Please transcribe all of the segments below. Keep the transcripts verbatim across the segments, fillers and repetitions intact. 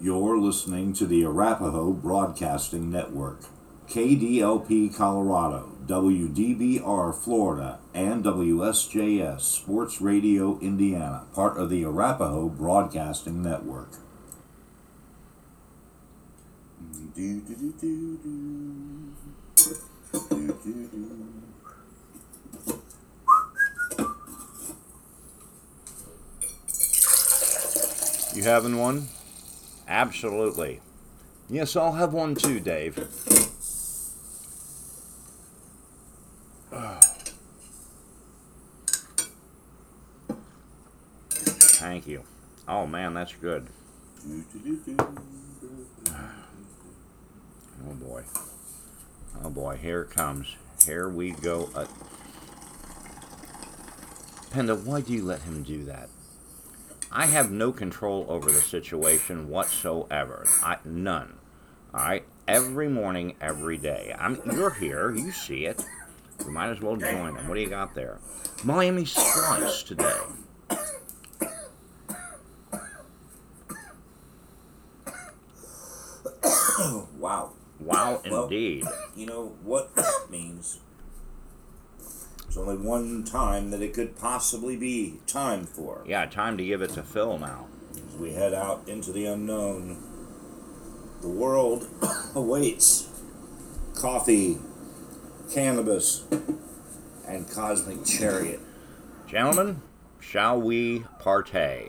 You're listening to the Arapahoe Broadcasting Network, K D L P Colorado, W D B R Florida, and W S J S Sports Radio Indiana, part of the Arapahoe Broadcasting Network. Do, do, do, do, do. Do, do, do. You having one? Absolutely. Yes, I'll have one too, Dave. Thank you. Oh man, that's good. Oh boy. Oh boy, here it comes. Here we go. Uh, Panda, why do you let him do that? I have no control over the situation whatsoever. I, none. All right? Every morning, every day. I'm, you're here. You see it. We might as well join them. What do you got there? Miami Slice today. Wow. Wow, Well, indeed. you know what that means? There's only one time that it could possibly be time for. Yeah, time to give it to Phil now. As we head out into the unknown, the world awaits coffee, cannabis, and Cosmic Chariot. Gentlemen, shall we partay?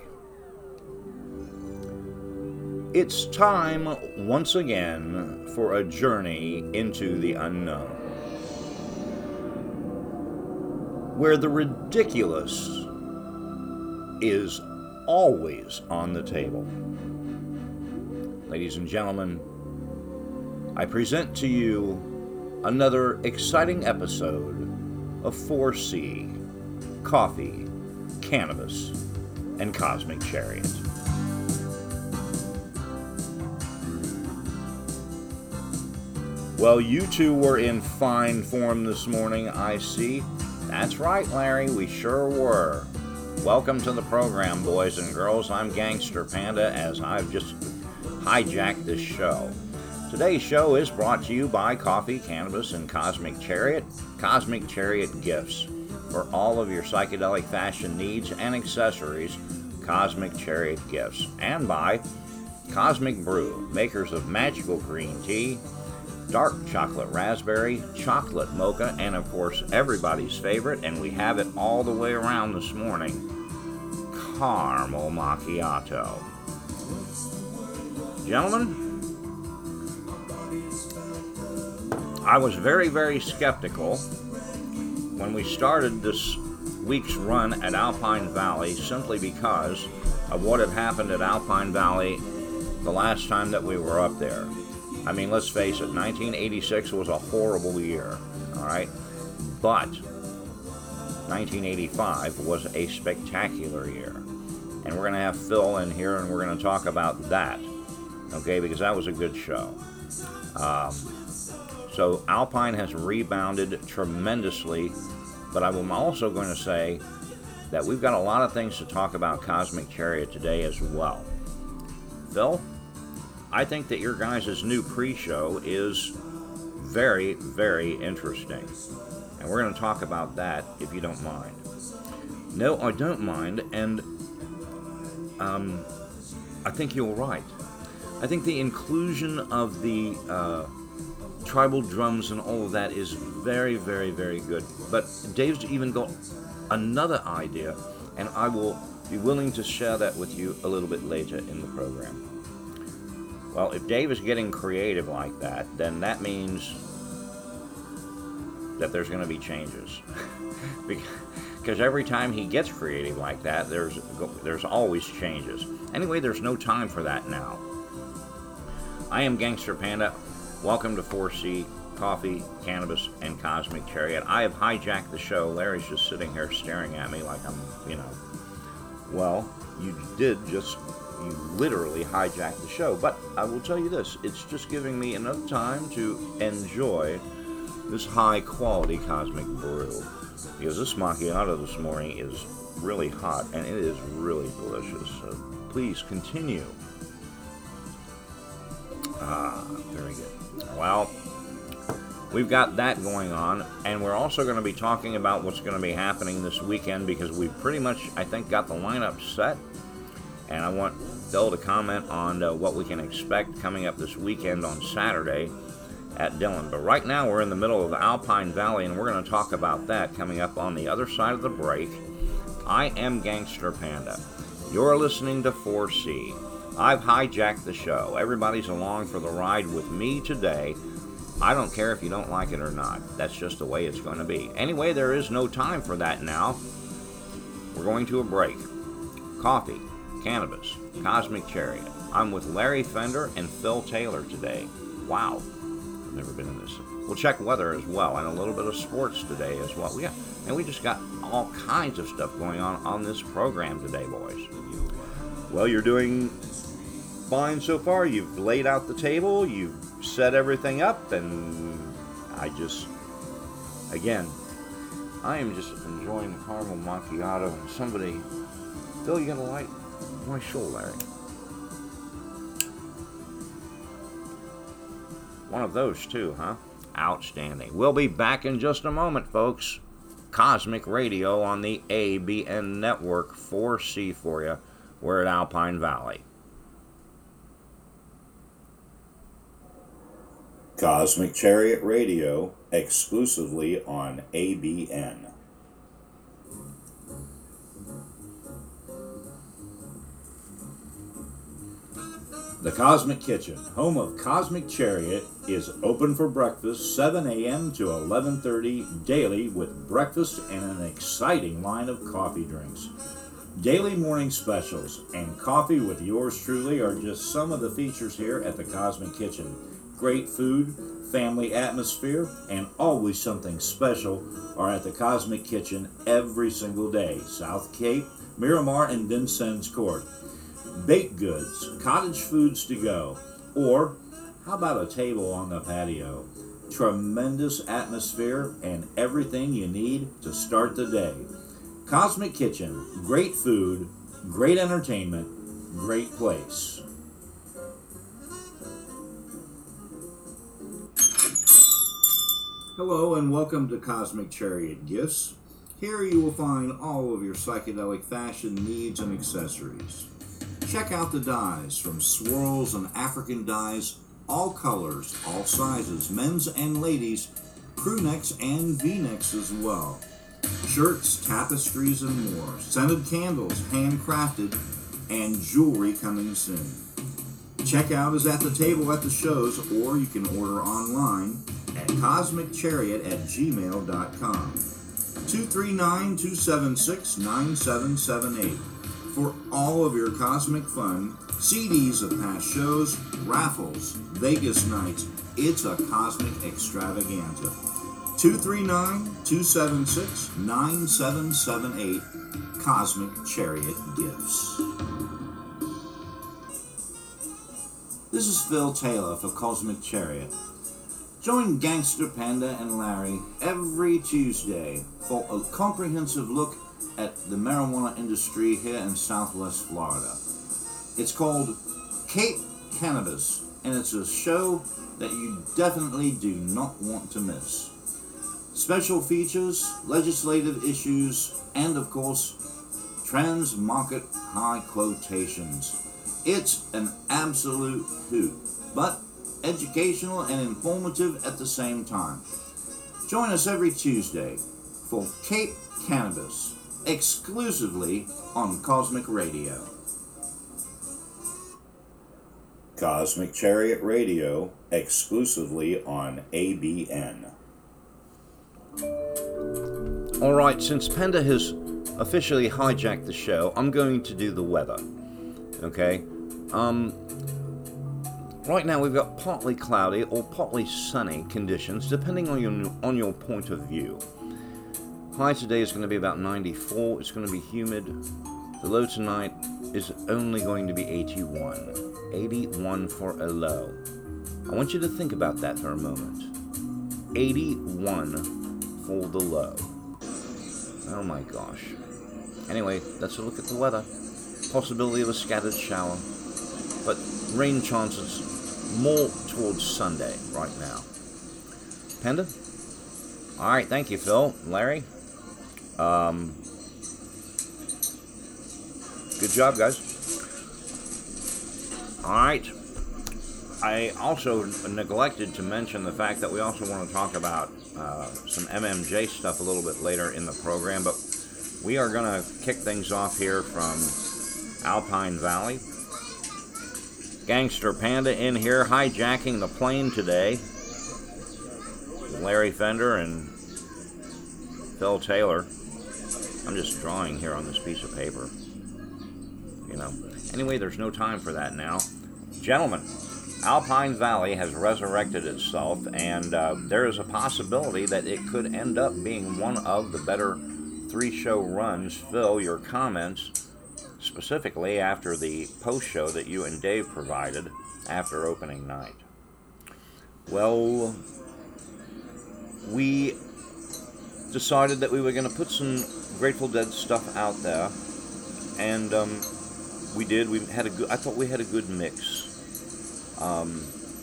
It's time once again for a journey into the unknown, where the ridiculous is always on the table. Ladies and gentlemen, I present to you another exciting episode of four C, Coffee, Cannabis, and Cosmic Chariot. Well, you two were in fine form this morning, I see. That's right, Larry, we sure were. Welcome to the program, boys and girls. I'm Gangster Panda, as I've just hijacked this show. Today's show is brought to you by Coffee, Cannabis, and Cosmic Chariot. Cosmic Chariot Gifts. For all of your psychedelic fashion needs and accessories, Cosmic Chariot Gifts. And by Cosmic Brew, makers of magical green tea, dark chocolate raspberry, chocolate mocha, and of course everybody's favorite, and we have it all the way around this morning, caramel macchiato. Gentlemen, I was very, very skeptical when we started this week's run at Alpine Valley simply because of what had happened at Alpine Valley the last time that we were up there. I mean, let's face it, nineteen eighty-six was a horrible year, all right? But nineteen eighty-five was a spectacular year. And we're going to have Phil in here, and we're going to talk about that, okay, because that was a good show. Um, so Alpine has rebounded tremendously, but I'm also going to say that we've got a lot of things to talk about Cosmic Chariot today as well. Phil? I think that your guys' new pre-show is very, very interesting. And we're going to talk about that, if you don't mind. No, I don't mind, and um, I think you're right. I think the inclusion of the uh, tribal drums and all of that is very, very, very good. But Dave's even got another idea, and I will be willing to share that with you a little bit later in the program. Well, if Dave is getting creative like that, then that means that there's going to be changes. Because every time he gets creative like that, there's there's always changes. Anyway, there's no time for that now. I am Gangster Panda. Welcome to four C, Coffee, Cannabis, and Cosmic Chariot. I have hijacked the show. Larry's just sitting here staring at me like I'm, you know, well, you did just... You literally hijacked the show, but I will tell you this, it's just giving me enough time to enjoy this high quality Cosmic Brew, because this macchiato this morning is really hot and it is really delicious. So please continue Ah, very good. Well, we've got that going on, and we're also going to be talking about what's going to be happening this weekend because we've pretty much, I think, got the lineup set. And I want Phil to comment on uh, what we can expect coming up this weekend on Saturday at Dillon. But right now we're in the middle of Alpine Valley, and we're going to talk about that coming up on the other side of the break. I am Gangster Panda. You're listening to four C. I've hijacked the show. Everybody's along for the ride with me today. I don't care if you don't like it or not. That's just the way it's going to be. Anyway, there is no time for that now. We're going to a break. Coffee, cannabis, Cosmic Chariot. I'm with Larry Fender and Phil Taylor today. Wow. I've never been in this. We'll check weather as well, and a little bit of sports today as well. Yeah, and we just got all kinds of stuff going on on this program today, boys. Well, you're doing fine so far. You've laid out the table, you've set everything up, and I just, again, I am just enjoying the caramel macchiato, and somebody, Phil, you got a light? Why, sure, Larry. One of those too, huh? Outstanding. We'll be back in just a moment, folks. Cosmic Radio on the A B N Network, four C for you. We're at Alpine Valley. Cosmic Chariot Radio, exclusively on A B N. The Cosmic Kitchen, home of Cosmic Chariot, is open for breakfast seven a.m. to eleven thirty daily with breakfast and an exciting line of coffee drinks. Daily morning specials and coffee with yours truly are just some of the features here at the Cosmic Kitchen. Great food, family atmosphere, and always something special are at the Cosmic Kitchen every single day. South Cape, Miramar, and Vincennes Court. Baked goods, cottage foods to go, or how about a table on the patio? Tremendous atmosphere and everything you need to start the day. Cosmic Kitchen, great food, great entertainment, great place. Hello and welcome to Cosmic Chariot Gifts. Here you will find all of your psychedelic fashion needs and accessories. Check out the dyes, from swirls and African dyes, all colors, all sizes, men's and ladies, crew necks and V-necks as well. Shirts, tapestries, and more. Scented candles, handcrafted, and jewelry coming soon. Checkout is at the table at the shows, or you can order online at cosmic chariot at gmail dot com. two three nine, two seven six, nine seven seven eight. For all of your cosmic fun, C Ds of past shows, raffles, Vegas nights, it's a cosmic extravaganza. two three nine, two seven six, nine seven seven eight, Cosmic Chariot Gifts. This is Phil Taylor for Cosmic Chariot. Join Gangster Panda and Larry every Tuesday for a comprehensive look at the marijuana industry here in Southwest Florida. It's called Cape Cannabis, and it's a show that you definitely do not want to miss. Special features, legislative issues, and of course, trans-market high quotations. It's an absolute hoot, but educational and informative at the same time. Join us every Tuesday for Cape Cannabis, exclusively on Cosmic Radio. Cosmic Chariot Radio, exclusively on A B N. Alright, since Panda has officially hijacked the show, I'm going to do the weather. Okay? Um, right now we've got partly cloudy or partly sunny conditions, depending on your, on your point of view. High today is going to be about ninety-four. It's going to be humid. The low tonight is only going to be eighty-one. eighty-one for a low. I want you to think about that for a moment. eighty-one for the low. Oh my gosh. Anyway, let's look at the weather. Possibility of a scattered shower, but rain chances more towards Sunday right now. Panda? All right, thank you, Phil. Larry? Um, good job, guys. All right. I also neglected to mention the fact that we also want to talk about uh, some M M J stuff a little bit later in the program, but we are going to kick things off here from Alpine Valley. Gangster Panda in here hijacking the plane today. Larry Fender and Phil Taylor. I'm just drawing here on this piece of paper. You know. Anyway, there's no time for that now. Gentlemen, Alpine Valley has resurrected itself, and uh, there is a possibility that it could end up being one of the better three-show runs. Phil, your comments, specifically after the post-show that you and Dave provided after opening night. Well, we decided that we were going to put some Grateful Dead stuff out there, and um, we did. We had a good. I thought we had a good mix. Um,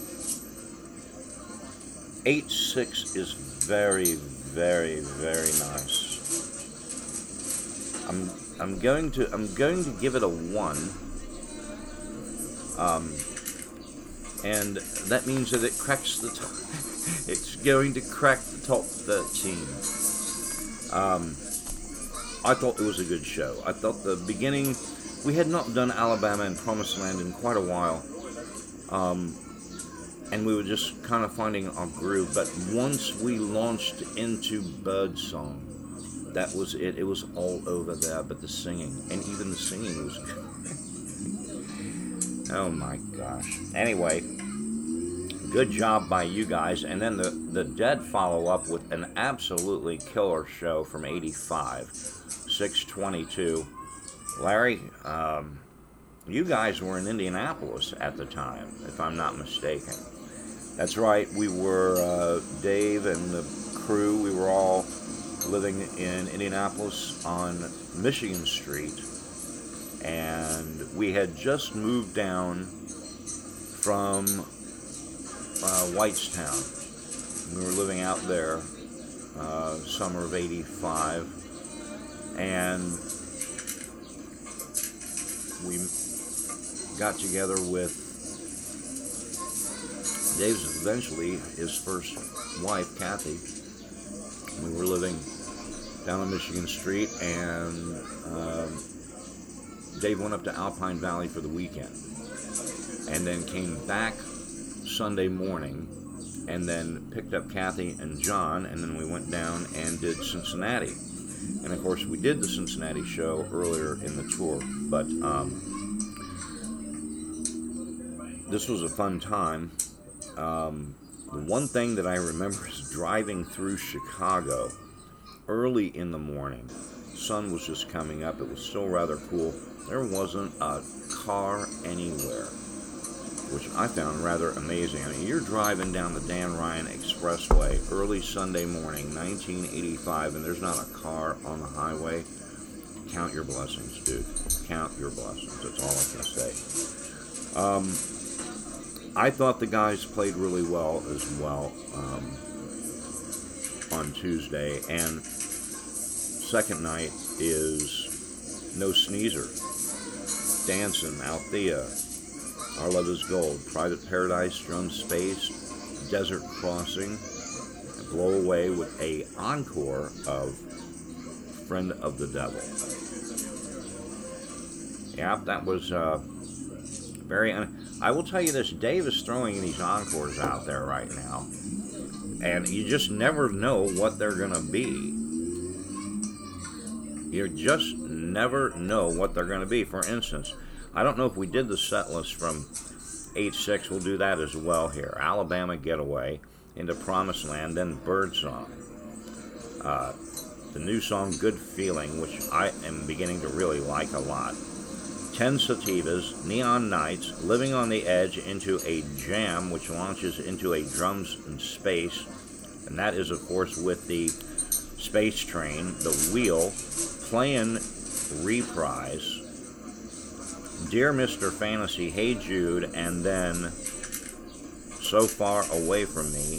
eight six is very, very, very nice. I'm I'm going to I'm going to give it a one. Um, and that means that it cracks the top. It's going to crack the top thirteen. Um, I thought it was a good show. I thought the beginning, we had not done Alabama and Promised Land in quite a while. Um, and we were just kind of finding our groove. But once we launched into Birdsong, that was it. It was all over there. But the singing, and even the singing was good. Oh my gosh. Anyway, good job by you guys. And then the, the Dead follow up with an absolutely killer show from eighty-five, six twenty-two. Larry, um, you guys were in Indianapolis at the time, if I'm not mistaken. That's right, we were, uh, Dave and the crew, we were all living in Indianapolis on Michigan Street, and we had just moved down from uh, Whitestown. We were living out there, uh, summer of eighty-five, and we got together with Dave's eventually his first wife, Kathy. We were living down on Michigan Street, and um, Dave went up to Alpine Valley for the weekend, and then came back Sunday morning, and then picked up Kathy and John, and then we went down and did Cincinnati. And of course, we did the Cincinnati show earlier in the tour, but um, this was a fun time. Um, the one thing that I remember is driving through Chicago early in the morning. The sun was just coming up. It was still rather cool. There wasn't a car anywhere, which I found rather amazing. I mean, you're driving down the Dan Ryan Expressway early Sunday morning, nineteen eighty-five, and there's not a car on the highway. Count your blessings, dude. Count your blessings. That's all I can say. Um, I thought the guys played really well as well um, on Tuesday, and second night is No Sneezer, Dancing, Althea, Our Love is Gold, Private Paradise, Drum Space, Desert Crossing, and Blow Away with a encore of Friend of the Devil. Yeah, that was uh, very... Un- I will tell you this, Dave is throwing these encores out there right now, and you just never know what they're going to be. You just never know what they're going to be. For instance, I don't know if we did the set list from eight six. We'll do that as well here. Alabama Getaway, into Promised Land, then Birdsong. Uh, the new song, Good Feeling, which I am beginning to really like a lot. Ten Sativas, Neon Nights, Living on the Edge, into a jam, which launches into a Drums in Space. And that is, of course, with the Space Train, The Wheel, playing Reprise, Dear Mister Fantasy, Hey Jude, and then So Far Away From Me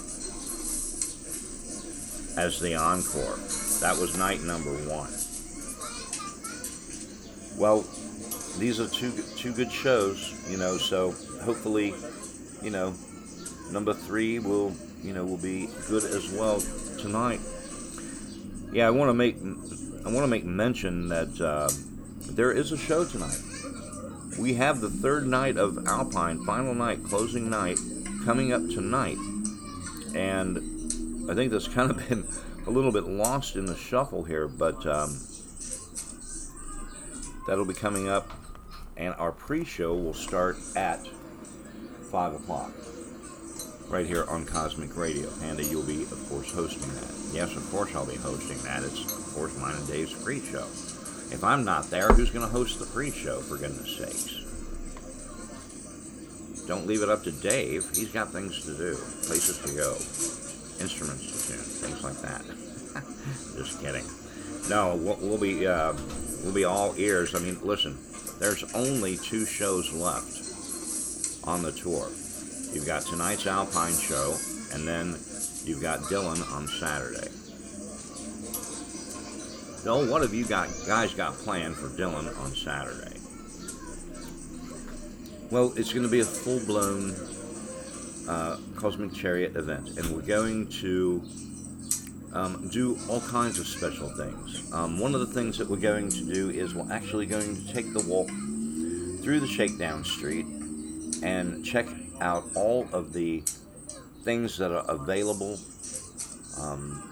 as the encore. That was night number one. Well, these are two two good shows, you know, so hopefully, you know, number three will, you know, will be good as well tonight. Yeah, I want to make I want to make mention that uh, there is a show tonight. We have the third night of Alpine, final night, closing night, coming up tonight, and I think that's kind of been a little bit lost in the shuffle here, but um, that'll be coming up, and our pre-show will start at five o'clock. Right here on Cosmic Radio. Andy, you'll be, of course, hosting that. Yes, of course I'll be hosting that. It's, of course, mine and Dave's pre-show. If I'm not there, who's going to host the pre-show, for goodness sakes? Don't leave it up to Dave. He's got things to do, places to go, instruments to tune, things like that. Just kidding. No, we'll, we'll be uh, we'll be all ears. I mean, listen, there's only two shows left on the tour. You've got tonight's Alpine show, and then you've got Dylan on Saturday. Bill, what have you got guys got planned for Dylan on Saturday? Well, it's going to be a full-blown uh, Cosmic Chariot event, and we're going to um, do all kinds of special things. Um, one of the things that we're going to do is we're actually going to take the walk through the Shakedown Street and check out all of the things that are available um,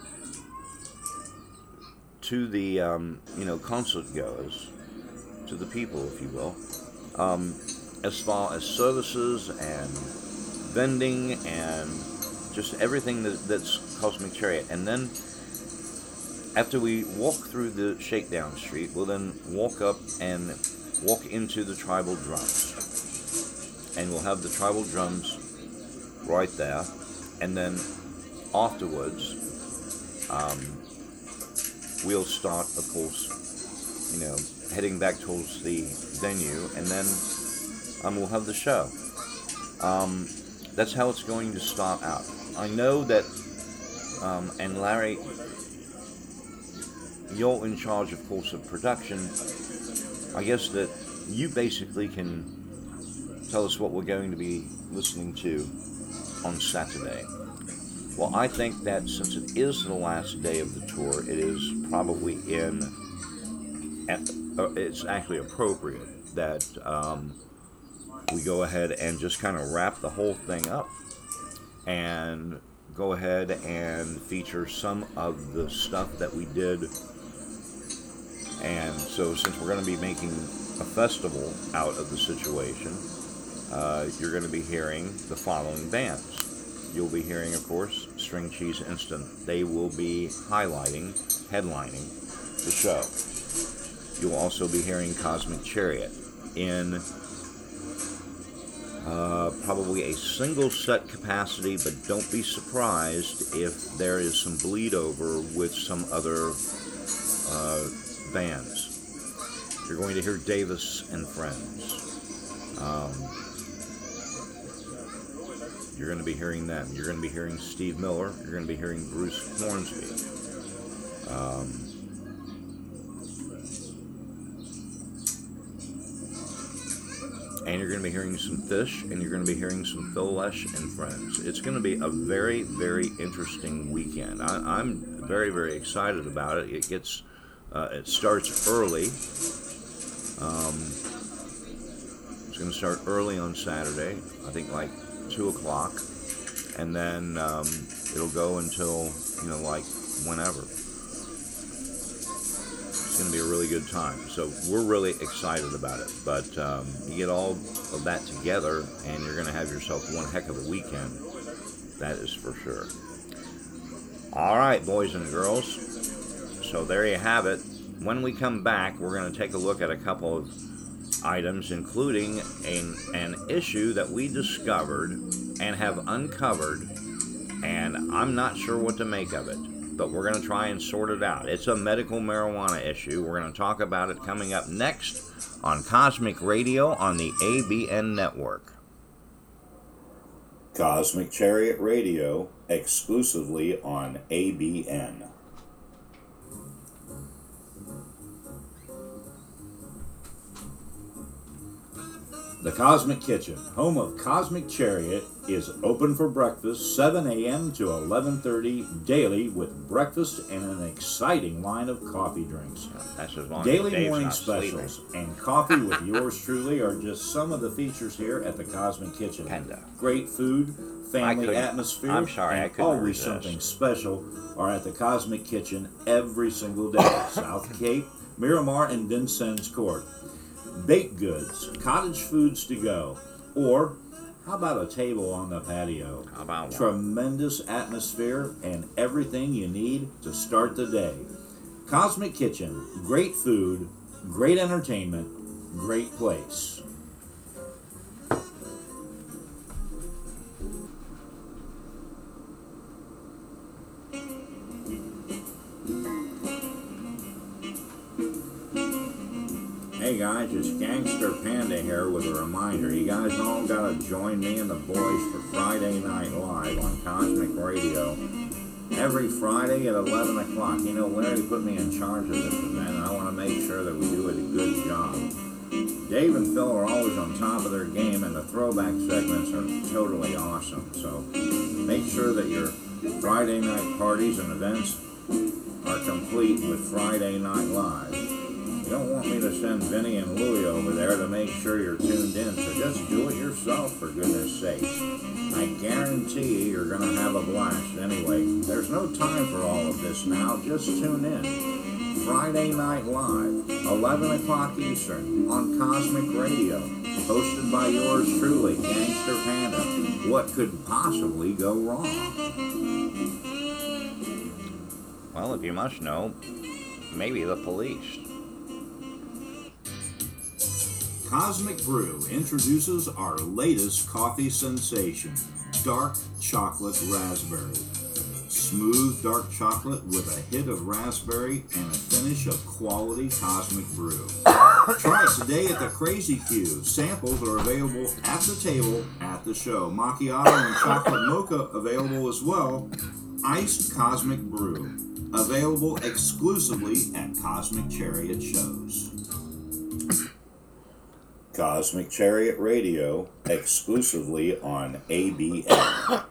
to the um, you know concert goers, to the people, if you will, um, as far as services and vending and just everything that, that's Cosmic Chariot. And then after we walk through the Shakedown Street, we'll then walk up and walk into the Tribal Drums. And we'll have the Tribal Drums right there. And then afterwards, um, we'll start, of course, you know, heading back towards the venue. And then um, we'll have the show. Um, that's how it's going to start out. I know that, um, and Larry, you're in charge, of course, of production. I guess that you basically can tell us what we're going to be listening to on Saturday. Well, I think that since it is the last day of the tour, it is probably in, uh, it's actually appropriate that um, we go ahead and just kind of wrap the whole thing up and go ahead and feature some of the stuff that we did. And so since we're going to be making a festival out of the situation, uh, you're going to be hearing the following bands. You'll be hearing, of course, String Cheese Instant. They will be highlighting, headlining the show. You'll also be hearing Cosmic Chariot in Uh, probably a single set capacity, but don't be surprised if there is some bleed over with some other uh, bands. You're going to hear Davis and Friends. Um, you're going to be hearing them. You're going to be hearing Steve Miller. You're going to be hearing Bruce Hornsby. Um, And you're going to be hearing some Fish, and you're going to be hearing some Phil Lesh and Friends. It's going to be a very, very interesting weekend. I, I'm very, very excited about it. It gets, uh, it starts early. Um, it's going to start early on Saturday, I think like two o'clock, and then um, it'll go until, you know, like whenever. Going to be a really good time, so we're really excited about it. But um, you get all of that together and you're going to have yourself one heck of a weekend, that is for sure. All right, boys and girls, so there you have it. When we come back, we're going to take a look at a couple of items, including an, an issue that we discovered and have uncovered, and I'm not sure what to make of it, but we're going to try and sort it out. It's a medical marijuana issue. We're going to talk about it coming up next on Cosmic Radio on the A B N Network. Cosmic Chariot Radio, exclusively on A B N. The Cosmic Kitchen, home of Cosmic Chariot, is open for breakfast seven a.m. to eleven thirty daily with breakfast and an exciting line of coffee drinks. That's as long Daily as Dave's morning not specials sleeping. and coffee with yours truly are just some of the features here at the Cosmic Kitchen. Panda. Great food, family couldn't- atmosphere, I'm sorry, I and couldn't always resist. something special are at the Cosmic Kitchen every single day. South Cape, Miramar, and Vincennes Court. Baked goods, cottage foods to go, or how about a table on the patio? How about one? Tremendous atmosphere and everything you need to start the day. Cosmic Kitchen, great food, great entertainment, great place. Hey guys, it's Gangster Panda here with a reminder. You guys all gotta join me and the boys for Friday Night Live on Cosmic Radio. Every Friday at eleven o'clock. You know, Larry put me in charge of this event, and I want to make sure that we do it a good job. Dave and Phil are always on top of their game, and the throwback segments are totally awesome. So make sure that your Friday night parties and events are complete with Friday Night Live. You don't want me to send Vinny and Louie over there to make sure you're tuned in, so just do it yourself, for goodness sake. I guarantee you you're going to have a blast. Anyway, there's no time for all of this now. Just tune in. Friday Night Live, eleven o'clock Eastern, on Cosmic Radio, hosted by yours truly, Gangster Panda. What could possibly go wrong? Well, if you must know, maybe the police. Cosmic Brew introduces our latest coffee sensation, dark chocolate raspberry. Smooth dark chocolate with a hit of raspberry and a finish of quality Cosmic Brew. Try it today at the Crazy Q. Samples are available at the table at the show. Macchiato and chocolate mocha available as well. Iced Cosmic Brew, available exclusively at Cosmic Chariot shows. Cosmic Chariot Radio, exclusively on A B N.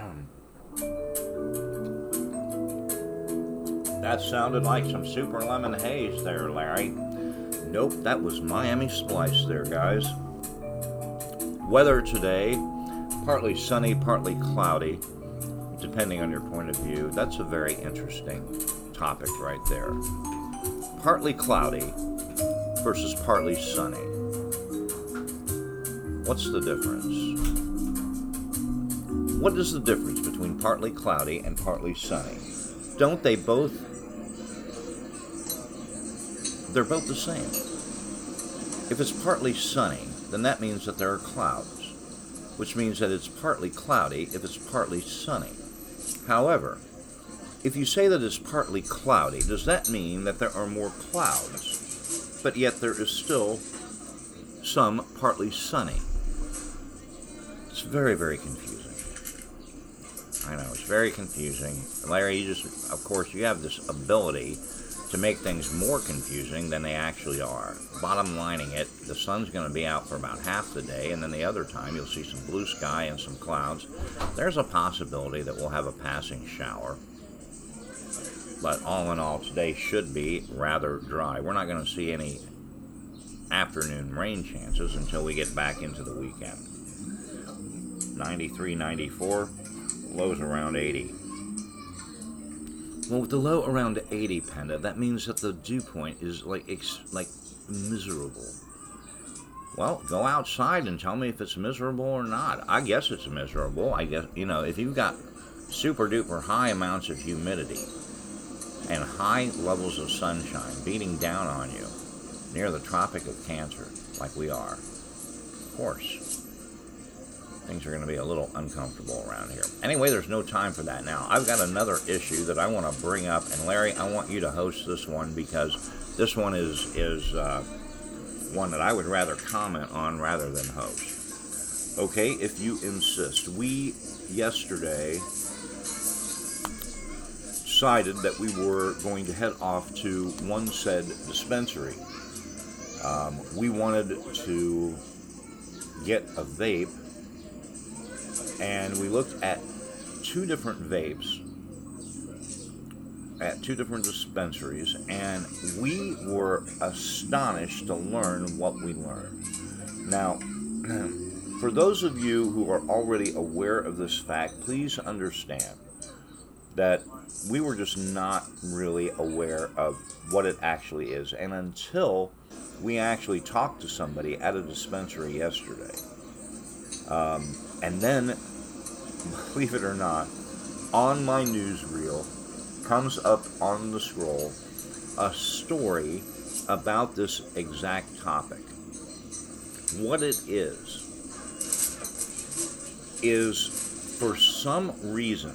That sounded like some Super Lemon Haze there, Larry. Nope, that was Miami Splice there, guys. Weather today, partly sunny, partly cloudy, depending on your point of view. That's a very interesting topic right there. Partly cloudy versus partly sunny. What's the difference? What is the difference between partly cloudy and partly sunny? Don't they both, they're both the same. If it's partly sunny, then that means that there are clouds, which means that it's partly cloudy if it's partly sunny. However, if you say that it's partly cloudy, does that mean that there are more clouds, but yet there is still some partly sunny? It's very, very confusing. I know, it's very confusing. Larry, you just, of course, you have this ability to make things more confusing than they actually are. Bottom lining it, the sun's going to be out for about half the day, and then the other time you'll see some blue sky and some clouds. There's a possibility that we'll have a passing shower. But all in all, today should be rather dry. We're not going to see any afternoon rain chances until we get back into the weekend. ninety-three, ninety-four, lows around eighty. Well, with the low around eighty, Panda, that means that the dew point is like ex- like miserable. Well, go outside and tell me if it's miserable or not. I guess it's miserable. I guess, you know, if you've got super duper high amounts of humidity and high levels of sunshine beating down on you near the Tropic of Cancer, like we are, of course, things are going to be a little uncomfortable around here. Anyway, there's no time for that now. I've got another issue that I want to bring up, and Larry, I want you to host this one because this one is is uh, one that I would rather comment on rather than host. Okay, if you insist. We, yesterday, decided that we were going to head off to one said dispensary. Um, we wanted to get a vape, and we looked at two different vapes at two different dispensaries, and we were astonished to learn what we learned. Now, for those of you who are already aware of this fact, please understand that we were just not really aware of what it actually is. And until we actually talked to somebody at a dispensary yesterday, um, and then, believe it or not, on my newsreel comes up on the scroll a story about this exact topic. What it is, is for some reason,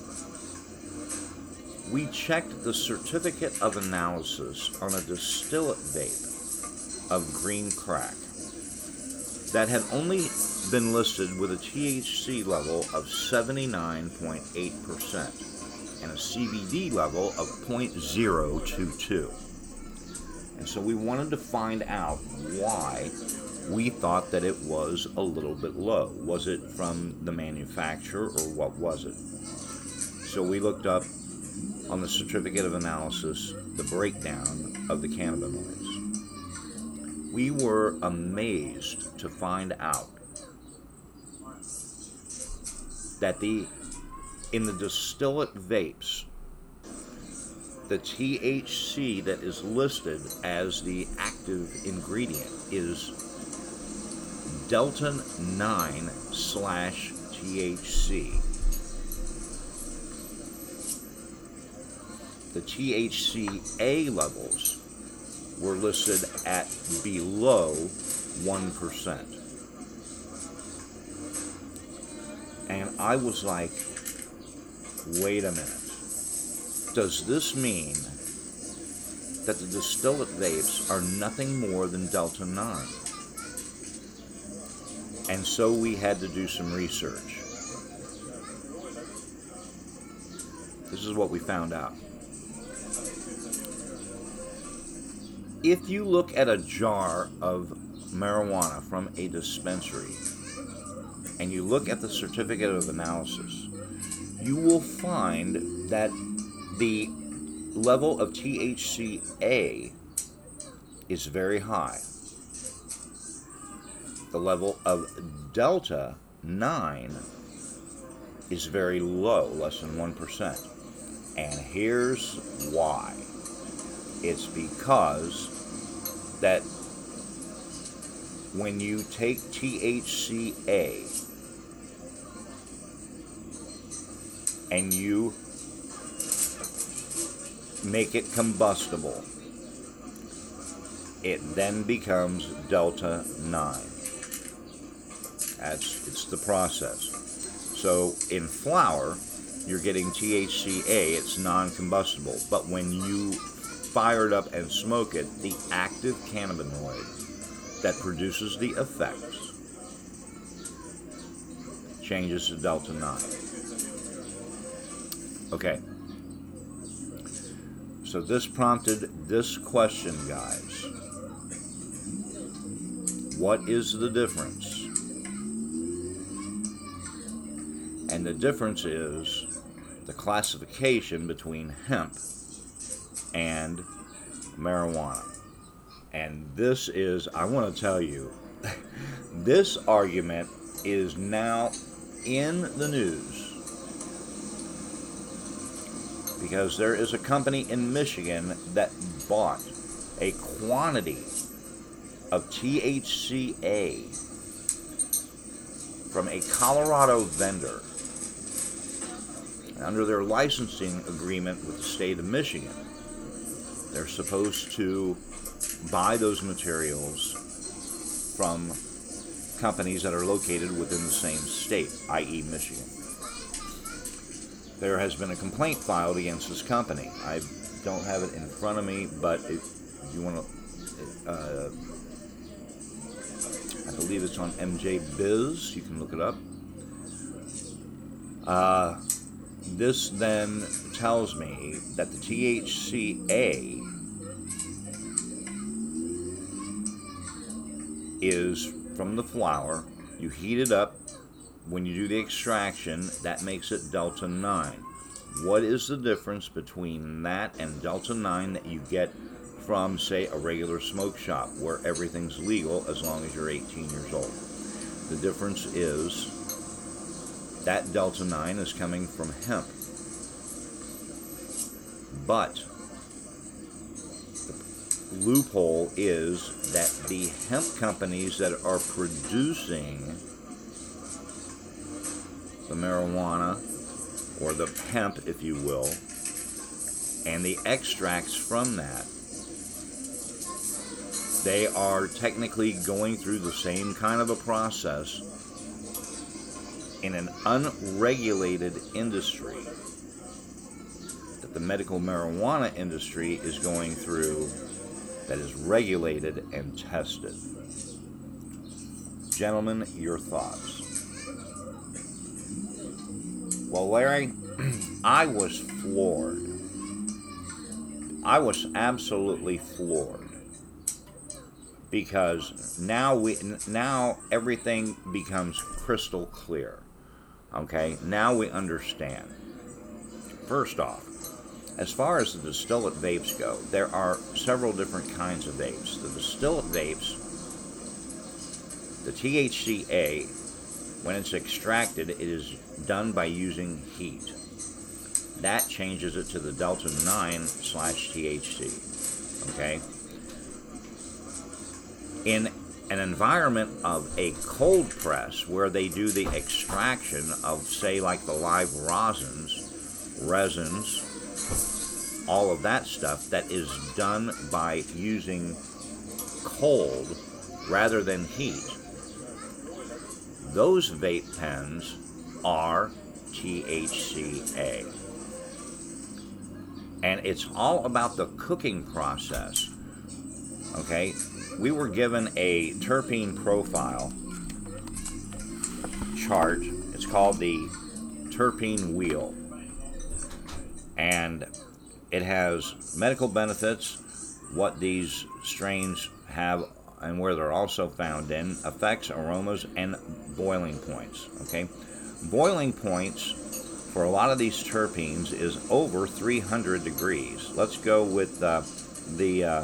we checked the certificate of analysis on a distillate vape of green crack that had only been listed with a T H C level of seventy-nine point eight percent and a C B D level of zero point zero two two. And so we wanted to find out why we thought that it was a little bit low. Was it from the manufacturer, or what was it? So we looked up on the certificate of analysis the breakdown of the cannabinoids. We were amazed to find out that the in the distillate vapes, the T H C that is listed as the active ingredient is Delta nine slash T H C. The T H C A levels were listed at below one percent. And I was like, wait a minute. Does this mean that the distillate vapes are nothing more than Delta nine? And so we had to do some research. This is what we found out. If you look at a jar of marijuana from a dispensary and you look at the certificate of analysis, you will find that the level of T H C A is very high. The level of Delta nine is very low, less than one percent. And here's why. It's because that when you take T H C A and you make it combustible, it then becomes Delta nine. That's, it's the process. So in flour, you're getting T H C A, it's non-combustible. But when you fire it up and smoke it, the active cannabinoid that produces the effects changes to Delta nine. Okay. So this prompted this question, guys. What is the difference? And the difference is the classification between hemp and marijuana. And this is, I want to tell you, this argument is now in the news because there is a company in Michigan that bought a quantity of T H C A from a Colorado vendor. And under their licensing agreement with the state of Michigan, they're supposed to buy those materials from companies that are located within the same state, that is. Michigan. There has been a complaint filed against this company. I don't have it in front of me, but if you want to, uh, I believe believe it's on M J Biz. You can look it up. Uh, this then tells me that the T H C A is from the flower. You heat it up. When you do the extraction, that makes it Delta nine. What is the difference between that and Delta nine that you get from, say, a regular smoke shop where everything's legal as long as you're eighteen years old? The difference is that Delta nine is coming from hemp. But the loophole is that the hemp companies that are producing the marijuana, or the hemp, if you will, and the extracts from that, they are technically going through the same kind of a process in an unregulated industry that the medical marijuana industry is going through, that is regulated and tested. Gentlemen, your thoughts? Well, Larry, I was floored. I was absolutely floored because now we now everything becomes crystal clear. Okay, now we understand. First off, as far as the distillate vapes go, there are several different kinds of vapes. The distillate vapes, the T H C A, when it's extracted, it is done by using heat. That changes it to the Delta nine slash T H C. Okay? In an environment of a cold press where they do the extraction of, say, like the live rosins, resins, all of that stuff that is done by using cold rather than heat, those vape pens are T H C A. And it's all about the cooking process. Okay? We were given a terpene profile chart. It's called the terpene wheel. And it has medical benefits, what these strains have and where they're also found in, effects, aromas, and boiling points. Okay? Boiling points for a lot of these terpenes is over three hundred degrees. Let's go with uh, the uh,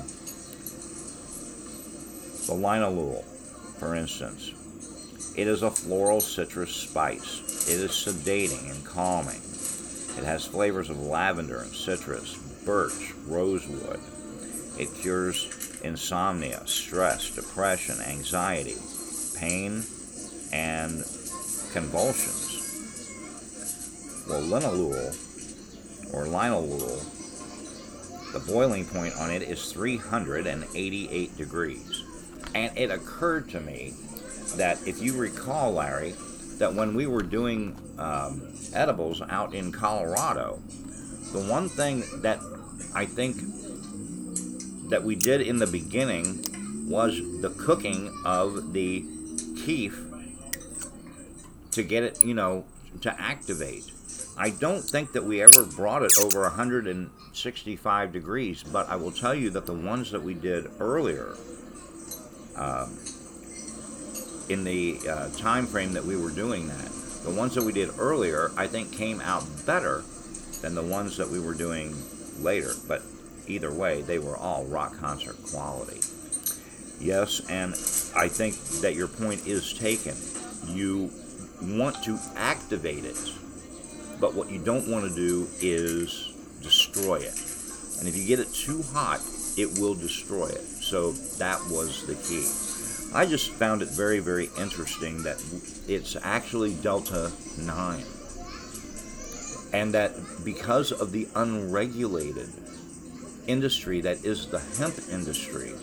the linalool, for instance. It is a floral citrus spice. It is sedating and calming. It has flavors of lavender and citrus, birch, rosewood. It cures insomnia, stress, depression, anxiety, pain, and convulsions. Well, linalool, or linalool, the boiling point on it is three hundred eighty-eight degrees. And it occurred to me that, if you recall, Larry, that when we were doing um, edibles out in Colorado, the one thing that I think that we did in the beginning was the cooking of the keef to get it, you know, to activate. I don't think that we ever brought it over one hundred sixty-five degrees, but I will tell you that the ones that we did earlier, um, in the uh, time frame that we were doing that, the ones that we did earlier, I think came out better than the ones that we were doing later. But either way, they were all rock concert quality. Yes, and I think that your point is taken. You want to activate it, but what you don't want to do is destroy it. And if you get it too hot, it will destroy it. So that was the key. I just found it very, very interesting that it's actually Delta nine. And that because of the unregulated industry that is the hemp industry,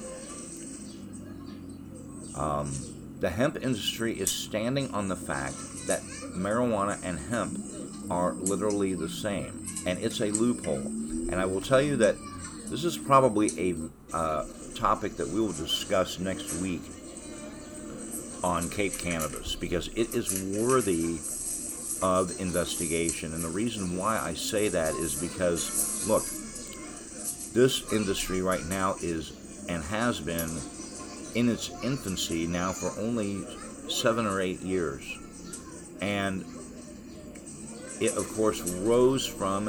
um, the hemp industry is standing on the fact that marijuana and hemp are literally the same. And it's a loophole. And I will tell you that this is probably a uh, topic that we will discuss next week on Cape Cannabis because it is worthy of investigation. And the reason why I say that is because, look, this industry right now is and has been in its infancy now for only seven or eight years. And it, of course, rose from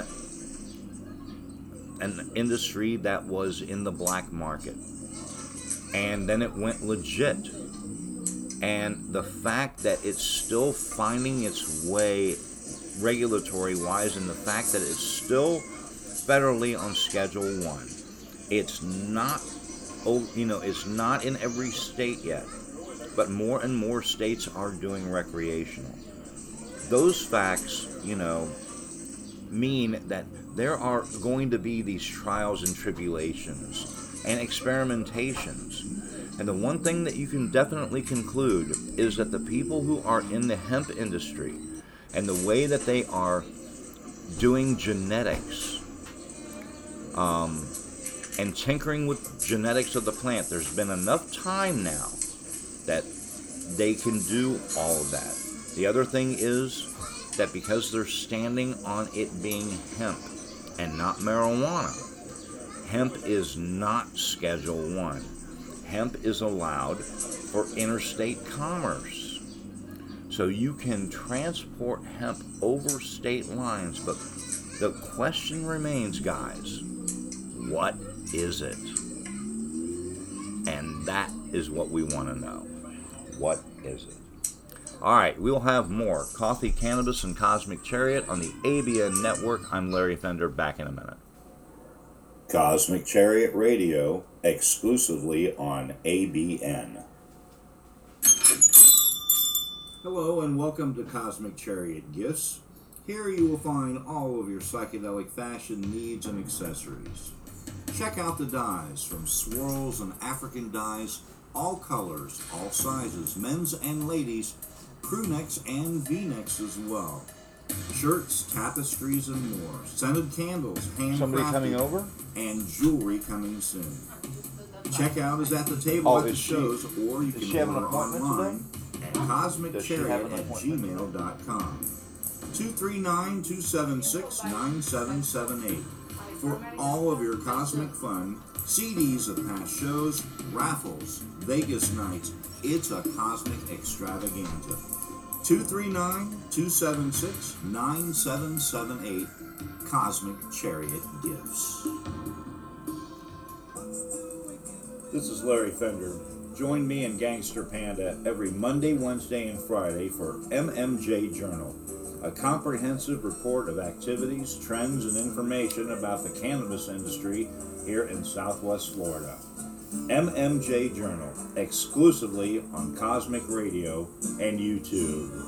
an industry that was in the black market. And then it went legit. And the fact that it's still finding its way regulatory-wise, and the fact that it's still federally on Schedule One, it's not, oh, you know, it's not in every state yet, but more and more states are doing recreational. Those facts, you know, mean that there are going to be these trials and tribulations and experimentations. And the one thing that you can definitely conclude is that the people who are in the hemp industry and the way that they are doing genetics um, and tinkering with genetics of the plant, there's been enough time now that they can do all of that. The other thing is that because they're standing on it being hemp and not marijuana, hemp is not Schedule One. Hemp is allowed for interstate commerce. So you can transport hemp over state lines, but the question remains, guys, what is it? And that is what we want to know. What is it? All right, we'll have more Coffee, Cannabis, and Cosmic Chariot on the A B N Network. I'm Larry Fender, back in a minute. Cosmic Chariot Radio, exclusively on A B N. Hello and welcome to Cosmic Chariot Gifts. Here you will find all of your psychedelic fashion needs and accessories. Check out the dyes, from swirls and African dyes, all colors, all sizes, men's and ladies, crew necks and V-necks as well. Shirts, tapestries, and more. Scented candles, handcrafted. Somebody coming over? And jewelry coming soon. Checkout is at the table Oh, at the is she- shows, or you does can she have an order appointment online at cosmic Does she have chariot an at appointment? gmail dot com. two three nine, two seven six, nine seven seven eight. For all of your cosmic fun, C Ds of past shows, raffles, Vegas nights, it's a cosmic extravaganza. two three nine, two seven six, nine seven seven eight. Cosmic Chariot Gifts. This is Larry Fender. Join me and Gangster Panda every Monday, Wednesday, and Friday for M M J Journal, a comprehensive report of activities, trends, and information about the cannabis industry here in Southwest Florida. M M J Journal, exclusively on Cosmic Radio and YouTube.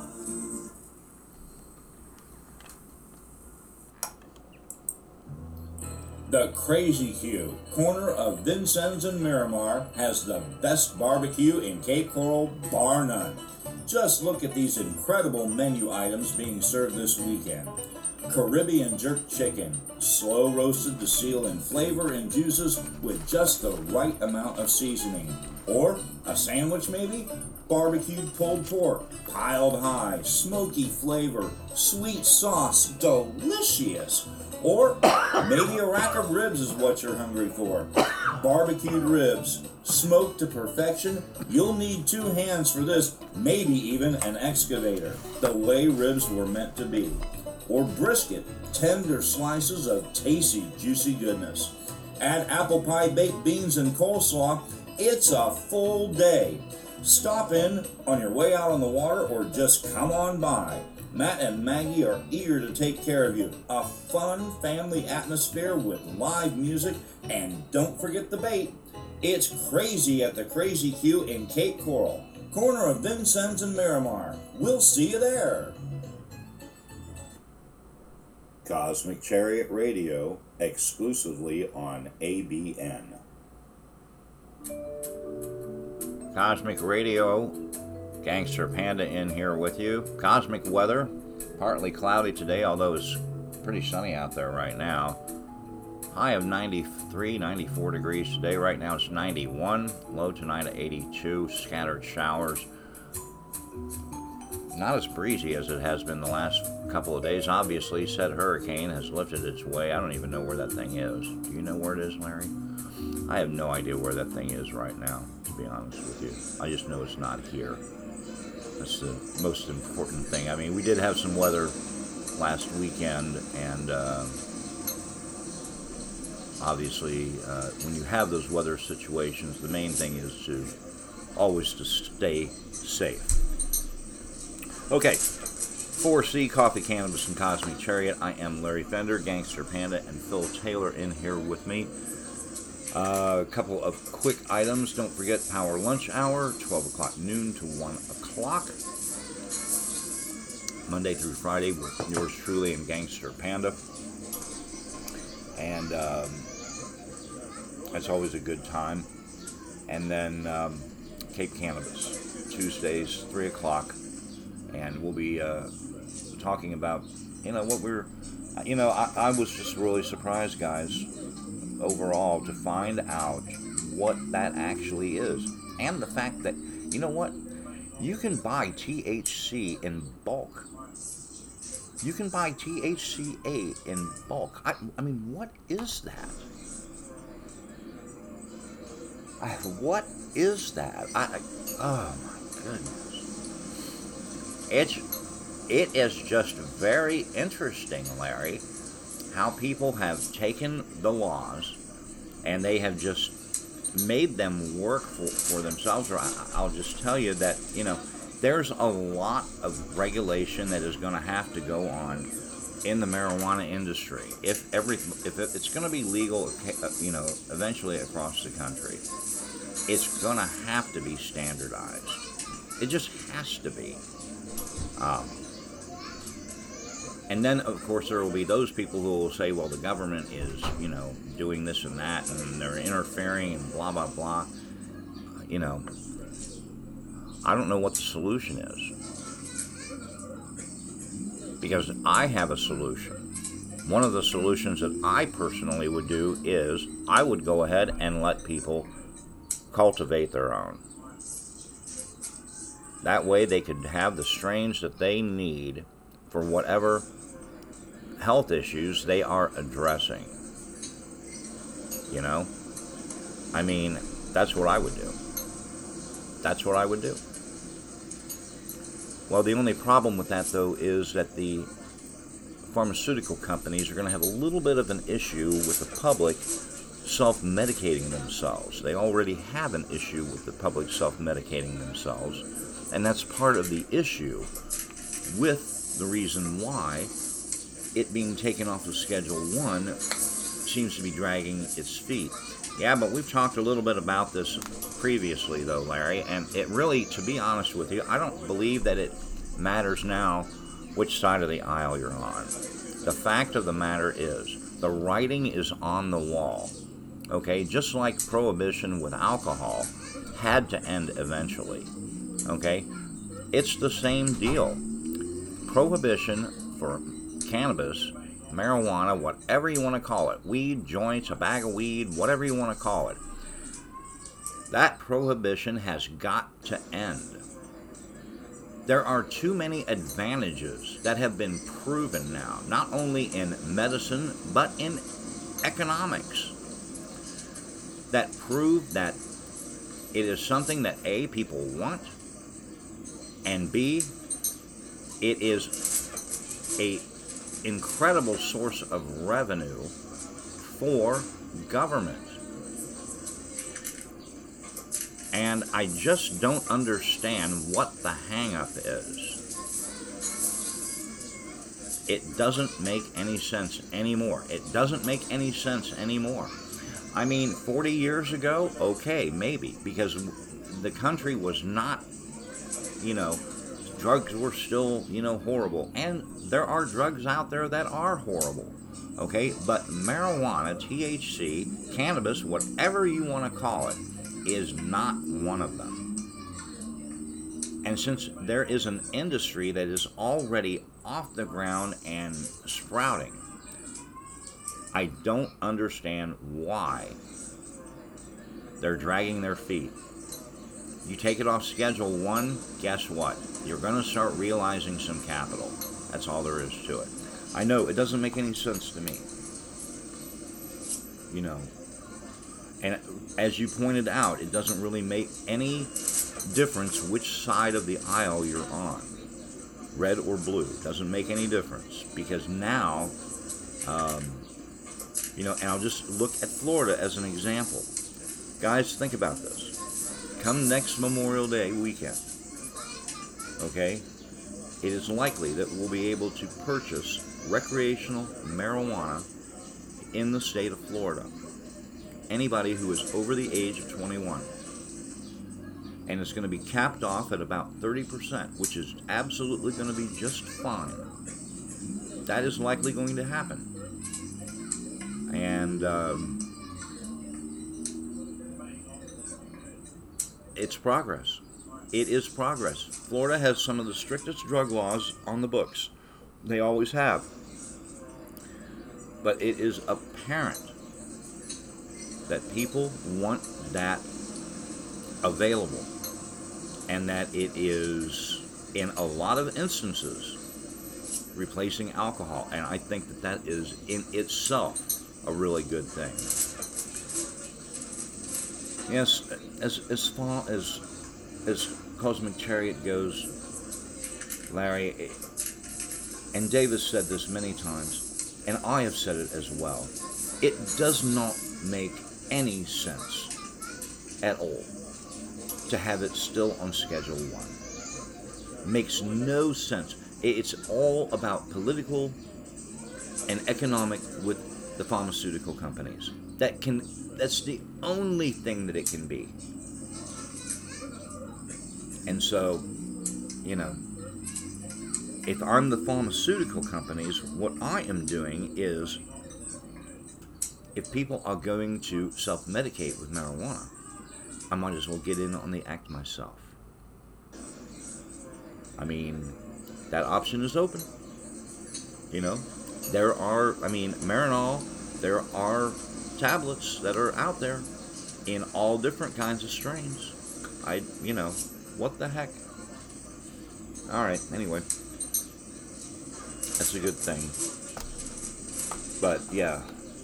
The Crazy Q, corner of Vincennes and Miramar, has the best barbecue in Cape Coral, bar none. Just look at these incredible menu items being served this weekend. Caribbean jerk chicken, slow roasted to seal in flavor and juices with just the right amount of seasoning. Or a sandwich maybe? Barbecued pulled pork, piled high, smoky flavor, sweet sauce, delicious. Or maybe a rack of ribs is what you're hungry for. Barbecued ribs, smoked to perfection. You'll need two hands for this, maybe even an excavator, the way ribs were meant to be. Or brisket, tender slices of tasty, juicy goodness. Add apple pie, baked beans, and coleslaw. It's a full day. Stop in on your way out on the water or just come on by. Matt and Maggie are eager to take care of you. A fun family atmosphere with live music, and don't forget the bait. It's crazy at the Crazy Q in Cape Coral, corner of Vincennes and Miramar. We'll see you there. Cosmic Chariot Radio, exclusively on A B N. Cosmic Radio, Gangster Panda in here with you. Cosmic weather, partly cloudy today, although it's pretty sunny out there right now. High of ninety-three, ninety-four degrees today. Right now it's ninety-one. Low tonight at eighty-two. Scattered showers not as breezy as it has been the last couple of days. Obviously, said hurricane has lifted its way. I don't even know where that thing is. Do you know where it is, Larry? I have no idea where that thing is right now, to be honest with you. I just know it's not here. That's the most important thing. I mean, we did have some weather last weekend, and uh, obviously, uh, when you have those weather situations, the main thing is to always to stay safe. Okay, four C, Coffee, Cannabis, and Cosmic Chariot. I am Larry Fender, Gangster Panda, and Phil Taylor in here with me. Uh, a couple of quick items. Don't forget Power Lunch Hour, twelve o'clock noon to one o'clock. Monday through Friday with yours truly and Gangster Panda. And um, that's always a good time. And then um, Cape Cannabis, Tuesdays, three o'clock. And we'll be uh, talking about, you know, what we're, you know, I, I was just really surprised, guys, overall, to find out what that actually is. And the fact that, you know what, you can buy T H C in bulk. You can buy T H C A in bulk. I, I mean, what is that? I, what is that? I, I oh my goodness. It's, it is just very interesting, Larry, how people have taken the laws and they have just made them work for, for themselves. Or I, I'll just tell you that, you know, there's a lot of regulation that is going to have to go on in the marijuana industry. If every, if it, it's going to be legal, you know, eventually across the country, it's going to have to be standardized. It just has to be. Um, and then, of course, there will be those people who will say, well, the government is, you know, doing this and that, and they're interfering and blah, blah, blah. You know, I don't know what the solution is. Because I have a solution. One of the solutions that I personally would do is I would go ahead and let people cultivate their own. That way they could have the strains that they need for whatever health issues they are addressing. You know? I mean, that's what I would do. That's what I would do. Well, the only problem with that, though, is that the pharmaceutical companies are going to have a little bit of an issue with the public self-medicating themselves. They already have an issue with the public self-medicating themselves. And that's part of the issue with the reason why it being taken off of Schedule one seems to be dragging its feet. Yeah, but we've talked a little bit about this previously, though, Larry, and it really, to be honest with you, I don't believe that it matters now which side of the aisle you're on. The fact of the matter is, the writing is on the wall, okay? Just like prohibition with alcohol had to end eventually. Okay, it's the same deal. Prohibition for cannabis, marijuana, whatever you want to call it, weed, joints, a bag of weed, whatever you want to call it, that prohibition has got to end. There are too many advantages that have been proven now, not only in medicine, but in economics, that prove that it is something that A, people want, and B, it is a incredible source of revenue for government. And I just don't understand what the hang-up is. It doesn't make any sense anymore. It doesn't make any sense anymore. I mean, forty years ago, okay, maybe, because the country was not, you know, drugs were still, you know, horrible. And there are drugs out there that are horrible, okay? But marijuana, T H C, cannabis, whatever you want to call it, is not one of them. And since there is an industry that is already off the ground and sprouting, I don't understand why they're dragging their feet. You take it off Schedule one, guess what? You're going to start realizing some capital. That's all there is to it. I know, it doesn't make any sense to me. You know, and as you pointed out, it doesn't really make any difference which side of the aisle you're on. Red or blue. Doesn't make any difference. Because now, um, you know, and I'll just look at Florida as an example. Guys, think about this. Come next Memorial Day weekend, okay, it is likely that we'll be able to purchase recreational marijuana in the state of Florida. Anybody who is over the age of twenty-one. And it's going to be capped off at about thirty percent, which is absolutely going to be just fine. That is likely going to happen. And um, it's progress. It is progress. Florida has some of the strictest drug laws on the books. They always have. But it is apparent that people want that available. And that it is, in a lot of instances, replacing alcohol. And I think that that is, in itself, a really good thing. Yes, as as far as as Cosmic Chariot goes, Larry, and Davis said this many times, and I have said it as well, it does not make any sense at all to have it still on Schedule one. Makes no sense. It's all about political and economic with the pharmaceutical companies. That can, that's the only thing that it can be. And so, you know, if I'm the pharmaceutical companies, what I am doing is, if people are going to self-medicate with marijuana, I might as well get in on the act myself. I mean, that option is open. You know, there are, I mean, Marinol, there are tablets that are out there in all different kinds of strains. I, you know, what the heck? All right, anyway. That's a good thing. But, yeah.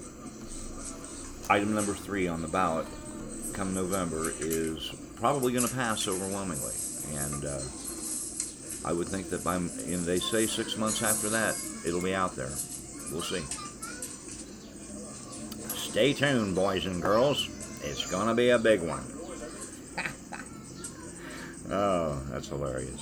Item number three on the ballot come November is probably going to pass overwhelmingly, and uh, I would think that by, you know, they say six months after that it'll be out there. We'll see. Stay tuned, boys and girls. It's going to be a big one. Oh, that's hilarious.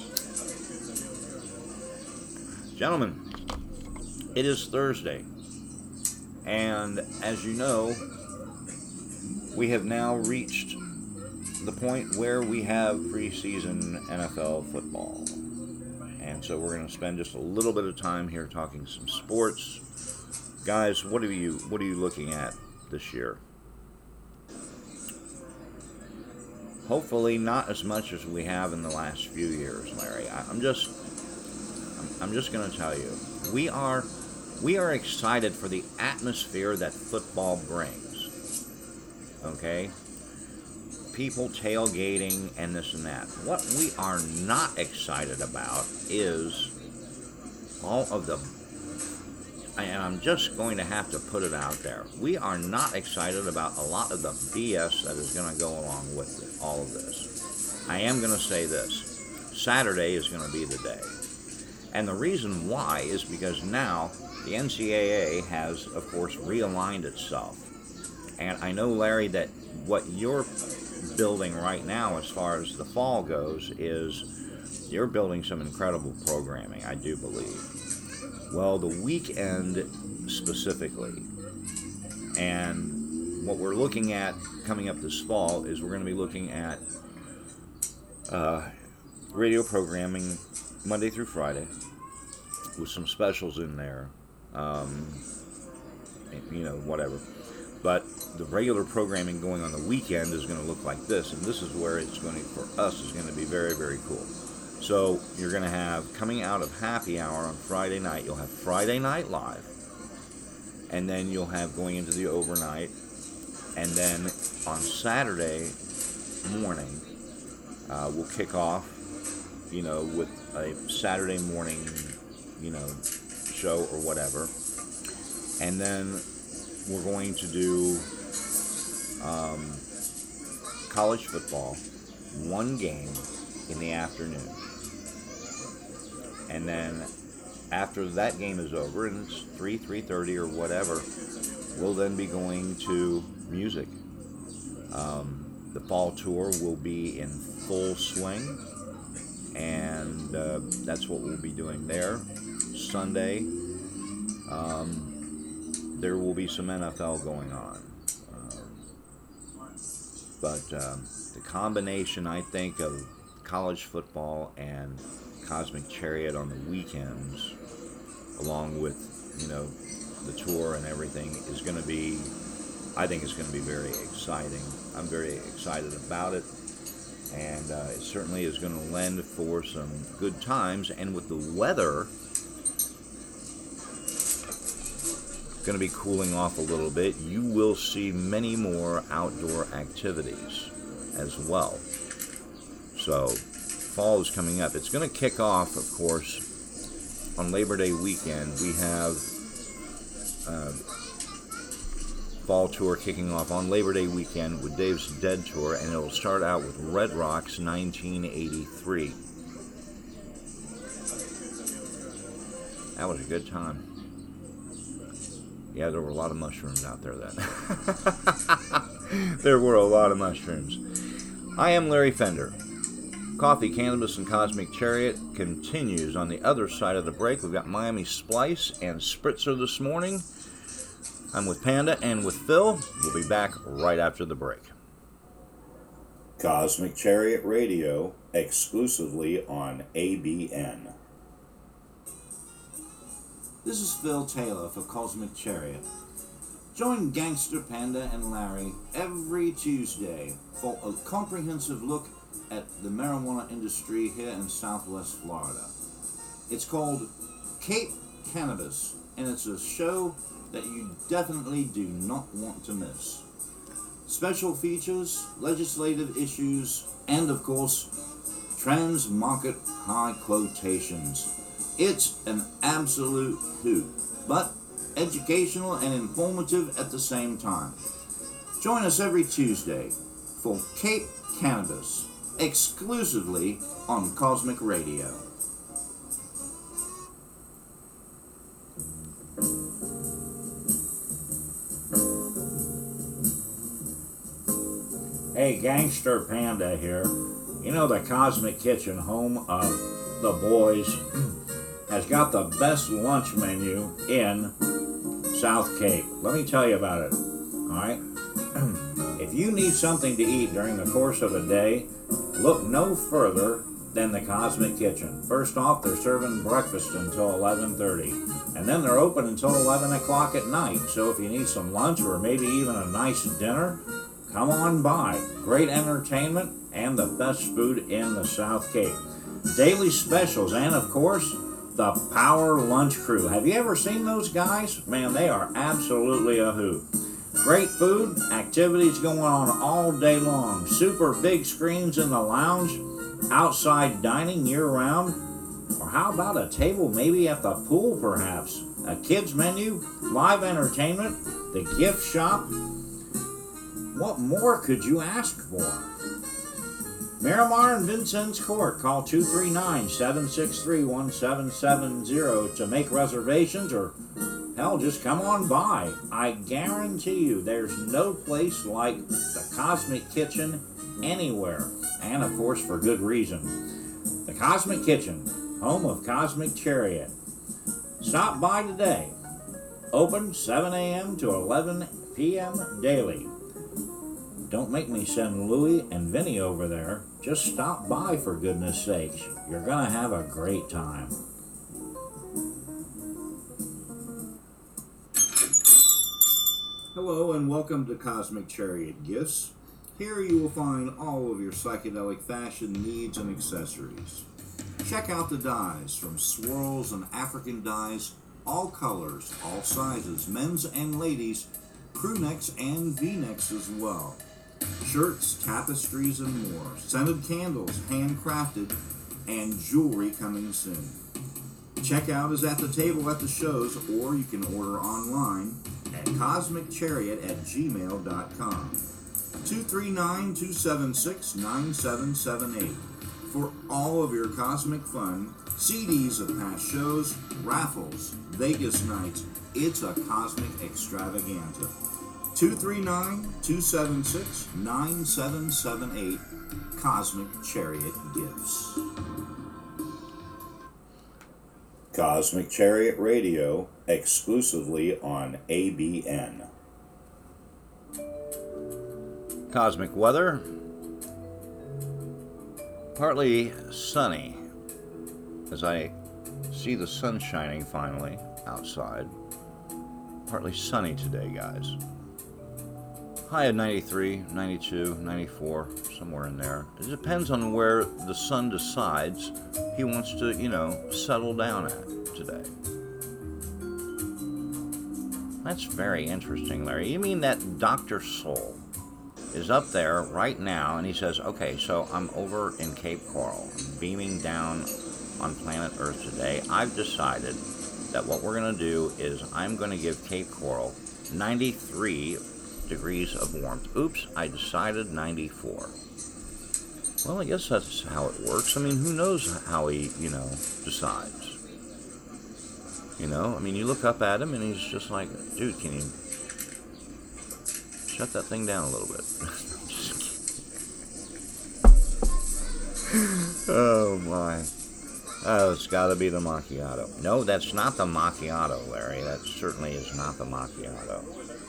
Gentlemen, it is Thursday, and as you know, we have now reached the point where we have preseason N F L football. And so we're going to spend just a little bit of time here talking some sports. Guys, what are you what are you looking at this year? Hopefully not as much as we have in the last few years, Larry. I, I'm just I'm, I'm just going to tell you, we are we are excited for the atmosphere that football brings. Okay? People tailgating and this and that. What we are not excited about is all of the, and I'm just going to have to put it out there, we are not excited about a lot of the B S that is going to go along with it, all of this. I am going to say this. Saturday is going to be the day. And the reason why is because now the N C double A has, of course, realigned itself. And I know, Larry, that what you're building right now as far as the fall goes is you're building some incredible programming, I do believe. Well, the weekend specifically, and what we're looking at coming up this fall is we're going to be looking at uh, radio programming Monday through Friday with some specials in there, um, you know, whatever. But the regular programming going on the weekend is going to look like this, and this is where it's going to, for us, is going to be very, very cool. So you're going to have, coming out of happy hour on Friday night, you'll have Friday Night Live, and then you'll have going into the overnight, and then on Saturday morning, Uh, we'll kick off, you know, with a Saturday morning, you know, show or whatever. And then we're going to do um, college football, one game in the afternoon. And then after that game is over, and it's three, three thirty or whatever, we'll then be going to music. Um, the fall tour will be in full swing, and uh, that's what we'll be doing there. Sunday, um, there will be some N F L going on. Uh, but um, the combination, I think, of college football and Cosmic Chariot on the weekends, along with, you know, the tour and everything, is going to be, I think it's going to be very exciting. I'm very excited about it, and uh, it certainly is going to lend for some good times. And with the weather going to be cooling off a little bit, you will see many more outdoor activities as well. So fall is coming up. It's going to kick off, of course, on Labor Day weekend. We have uh, fall tour kicking off on Labor Day weekend with Dave's Dead Tour, and it'll start out with Red Rocks nineteen eighty-three. That was a good time. Yeah, there were a lot of mushrooms out there then. There were a lot of mushrooms. I am Larry Fender. Coffee, Cannabis, and Cosmic Chariot continues on the other side of the break. We've got Miami Splice and Spritzer this morning. I'm with Panda and with Phil. We'll be back right after the break. Cosmic Chariot Radio, exclusively on A B N. This is Phil Taylor for Cosmic Chariot. Join Gangster Panda and Larry every Tuesday for a comprehensive look at the marijuana industry here in Southwest Florida. It's called Cape Cannabis, and it's a show that you definitely do not want to miss. Special features, legislative issues, and of course, trans-market high quotations. It's an absolute hoot, but educational and informative at the same time. Join us every Tuesday for Cape Cannabis, exclusively on Cosmic Radio. Hey, Gangster Panda here. You know, the Cosmic Kitchen, home of the boys, has got the best lunch menu in South Cape. Let me tell you about it, alright? If you need something to eat during the course of a day, look no further than the Cosmic Kitchen. First off, they're serving breakfast until eleven thirty, and then they're open until eleven o'clock at night. So if you need some lunch or maybe even a nice dinner, come on by. Great entertainment and the best food in the South Cape. Daily specials, and of course, the Power Lunch Crew. Have you ever seen those guys? Man, they are absolutely a hoot. Great food, activities going on all day long. Super big screens in the lounge, outside dining year-round, or how about a table maybe at the pool perhaps? A kids menu, live entertainment, the gift shop. What more could you ask for? Miramar and Vincennes Court. Call two three nine, seven six three, one seven seven zero to make reservations, or hell, just come on by. I guarantee you there's no place like the Cosmic Kitchen anywhere. And of course, for good reason. The Cosmic Kitchen, home of Cosmic Chariot. Stop by today. Open seven a.m. to eleven p.m. daily. Don't make me send Louie and Vinny over there. Just stop by, for goodness sakes. You're gonna have a great time. Hello and welcome to Cosmic Chariot Gifts. Here you will find all of your psychedelic fashion needs and accessories. Check out the dyes, from swirls and African dyes, all colors, all sizes, men's and ladies, crew necks and V-necks as well. Shirts, tapestries, and more. Scented candles, handcrafted, and jewelry coming soon. Checkout is at the table at the shows, or you can order online at cosmic chariot at gmail dot com. two three nine, two seven six, nine seven seven eight. For all of your cosmic fun, C Ds of past shows, raffles, Vegas nights, it's a cosmic extravaganza. two three nine, two seven six, nine seven seven eight. Cosmic Chariot Gifts. Cosmic Chariot Radio, exclusively on A B N. Cosmic weather. Partly sunny, as I see the sun shining finally outside. Partly sunny today, guys. High of ninety-three, ninety-two, ninety-four, somewhere in there. It depends on where the sun decides he wants to, you know, settle down at today. That's very interesting, Larry. You mean that Doctor Soul is up there right now, and he says, okay, so I'm over in Cape Coral, beaming down on planet Earth today. I've decided that what we're going to do is I'm going to give Cape Coral ninety-three degrees of warmth. Oops, I decided ninety-four. Well, I guess that's how it works. I mean, who knows how he, you know, decides. You know, I mean, you look up at him and he's just like, dude, can you shut that thing down a little bit? Oh, my. Oh, it's got to be the macchiato. No, that's not the macchiato, Larry. That certainly is not the macchiato.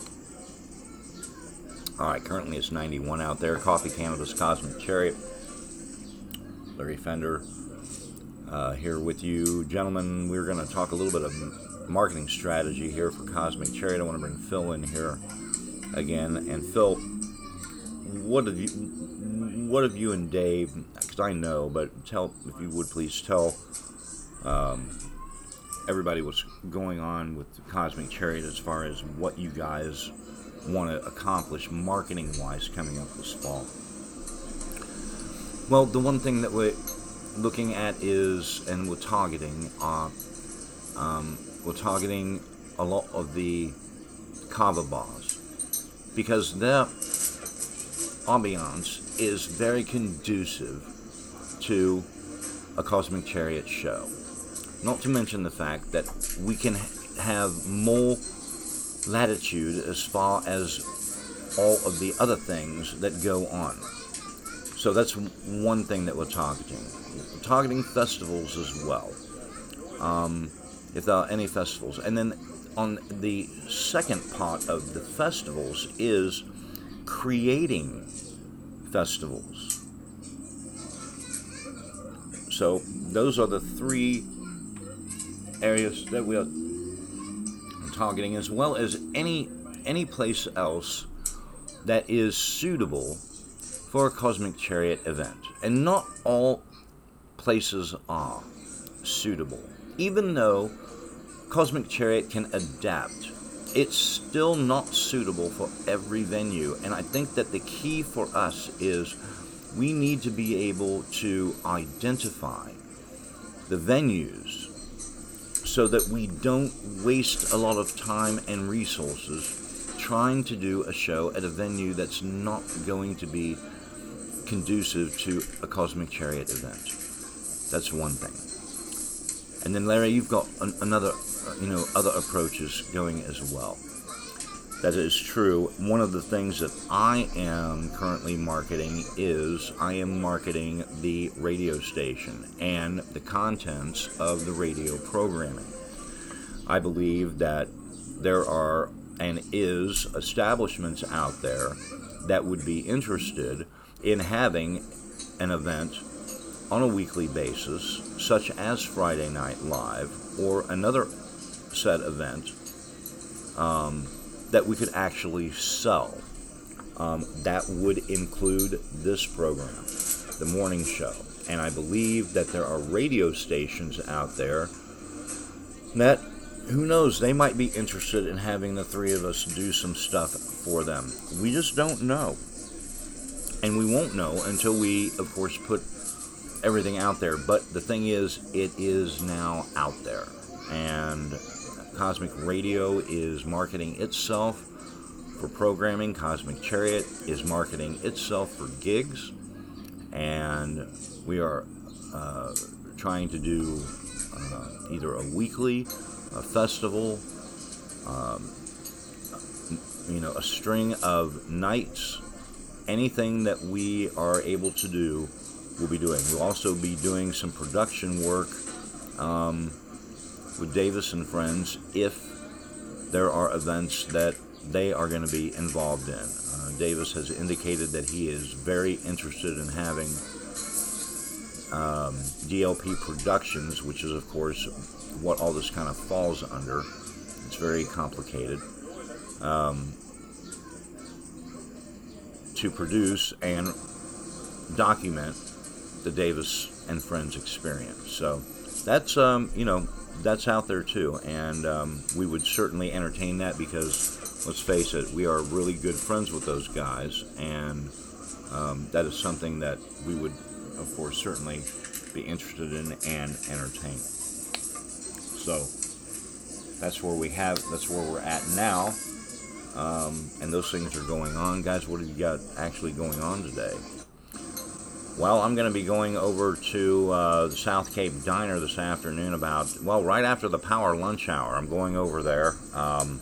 All right, currently it's ninety-one out there. Coffee Canada's Cosmic Chariot. Larry Fender uh, here with you. Gentlemen, we're going to talk a little bit of marketing strategy here for Cosmic Chariot. I want to bring Phil in here again. And Phil, what have you, what have you and Dave, because I know, but tell, if you would please tell um, everybody what's going on with the Cosmic Chariot as far as what you guys want to accomplish marketing-wise coming up this fall. Well, the one thing that we're looking at is, and we're targeting, uh, um, we're targeting a lot of the kava bars, because their ambiance is very conducive to a Cosmic Chariot show. Not to mention the fact that we can have more latitude as far as all of the other things that go on. So that's one thing that we're targeting. We're targeting festivals as well, um, if there are any festivals. And then on the second part of the festivals is creating festivals. So those are the three areas that we are targeting, as well as any any place else that is suitable for a Cosmic Chariot event. And not all places are suitable. Even though Cosmic Chariot can adapt, it's still not suitable for every venue. And I think that the key for us is we need to be able to identify the venues so that we don't waste a lot of time and resources trying to do a show at a venue that's not going to be conducive to a Cosmic Chariot event. That's one thing. And then, Larry, you've got an, another, you know, other approaches going as well. That is true. One of the things that I am currently marketing is I am marketing the radio station and the contents of the radio programming. I believe that there are and is establishments out there that would be interested in having an event on a weekly basis, such as Friday Night Live or another set event um, that we could actually sell. Um, that would include this program, the morning show. And I believe that there are radio stations out there that, who knows, they might be interested in having the three of us do some stuff for them. We just don't know. and we won't know until we, of course, put everything out there. But the thing is, it is now out there, and Cosmic Radio is marketing itself for programming. Cosmic Chariot is marketing itself for gigs, and we are uh, trying to do uh, either a weekly, a festival, um, you know, a string of nights. Anything that we are able to do, we'll be doing. We'll also be doing some production work um, with Davis and Friends if there are events that they are going to be involved in. Uh, Davis has indicated that he is very interested in having um, D L P Productions, which is, of course, what all this kind of falls under. It's very complicated. Um, to produce and document the Davis and Friends experience. So that's, um, you know, that's out there too. And um, we would certainly entertain that because, let's face it, we are really good friends with those guys. And um, that is something that we would, of course, certainly be interested in and entertain. So that's where we have, that's where we're at now. Um, and those things are going on. Guys, what have you got actually going on today? Well, I'm going to be going over to uh, the South Cape Diner this afternoon about, well, right after the power lunch hour. I'm going over there. Um,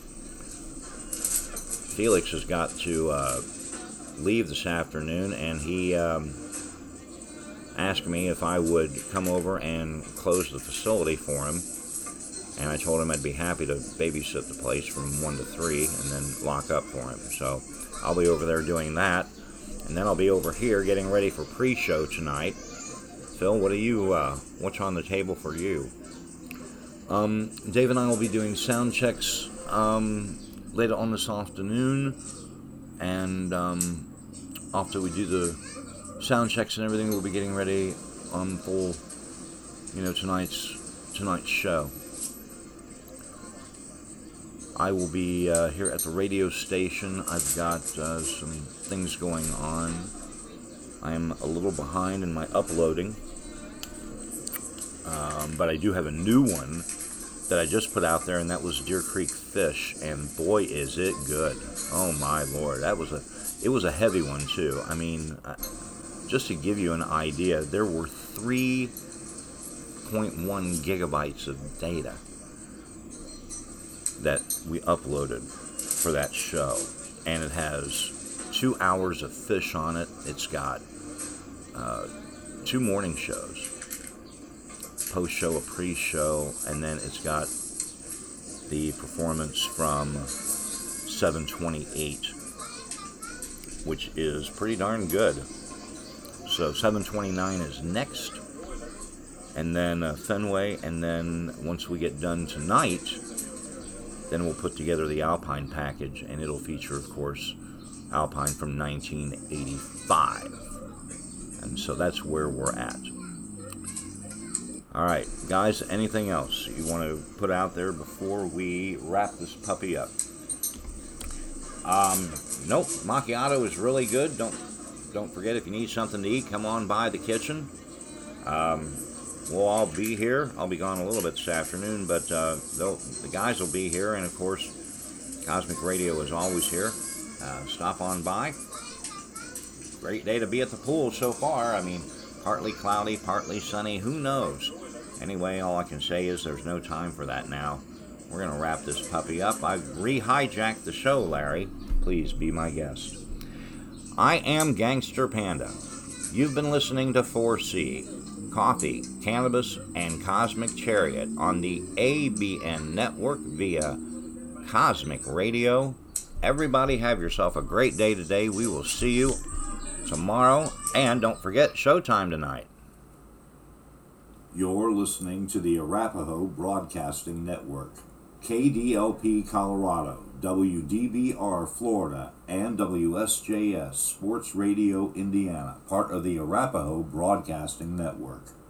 Felix has got to uh, leave this afternoon, and he um, asked me if I would come over and close the facility for him. And I told him I'd be happy to babysit the place from one to three and then lock up for him. So I'll be over there doing that. And then I'll be over here getting ready for pre-show tonight. Phil, what are you, uh, what's on the table for you? Um, Dave and I will be doing sound checks um, later on this afternoon. And um, after we do the sound checks and everything, we'll be getting ready um, for, you know, tonight's tonight's show. I will be uh, here at the radio station. I've got uh, some things going on. I'm a little behind in my uploading, um, but I do have a new one that I just put out there, and that was Deer Creek Fish, and boy, is it good. Oh my Lord, that was a, it was a heavy one too. I mean, uh, just to give you an idea, there were three point one gigabytes of data that we uploaded for that show, and it has two hours of fish on it. It's got uh, two morning shows, post-show, a pre-show, and then it's got the performance from seven twenty-eight, which is pretty darn good. So seven twenty-nine is next, and then uh, Fenway, and then once we get done tonight, then we'll put together the Alpine package, and it'll feature, of course, Alpine from nineteen eighty-five. And so that's where we're at. All right, guys, anything else you want to put out there before we wrap this puppy up? Um, nope, macchiato is really good. Don't don't forget, if you need something to eat, come on by the kitchen. Um, We'll all be here. I'll be gone a little bit this afternoon, but uh, the guys will be here, and of course, Cosmic Radio is always here. Uh, stop on by. Great day to be at the pool so far. I mean, partly cloudy, partly sunny. Who knows? Anyway, all I can say is there's no time for that now. We're going to wrap this puppy up. I've re-hijacked the show, Larry. Please be my guest. I am Gangster Panda. You've been listening to four C. Coffee, Cannabis, and Cosmic Chariot on the A B N network via Cosmic Radio. Everybody have yourself a great day today. We will see you tomorrow. And don't forget, showtime tonight. You're listening to the Arapahoe Broadcasting Network. K D L P Colorado, W D B R Florida, and W S J S Sports Radio Indiana, part of the Arapahoe Broadcasting Network.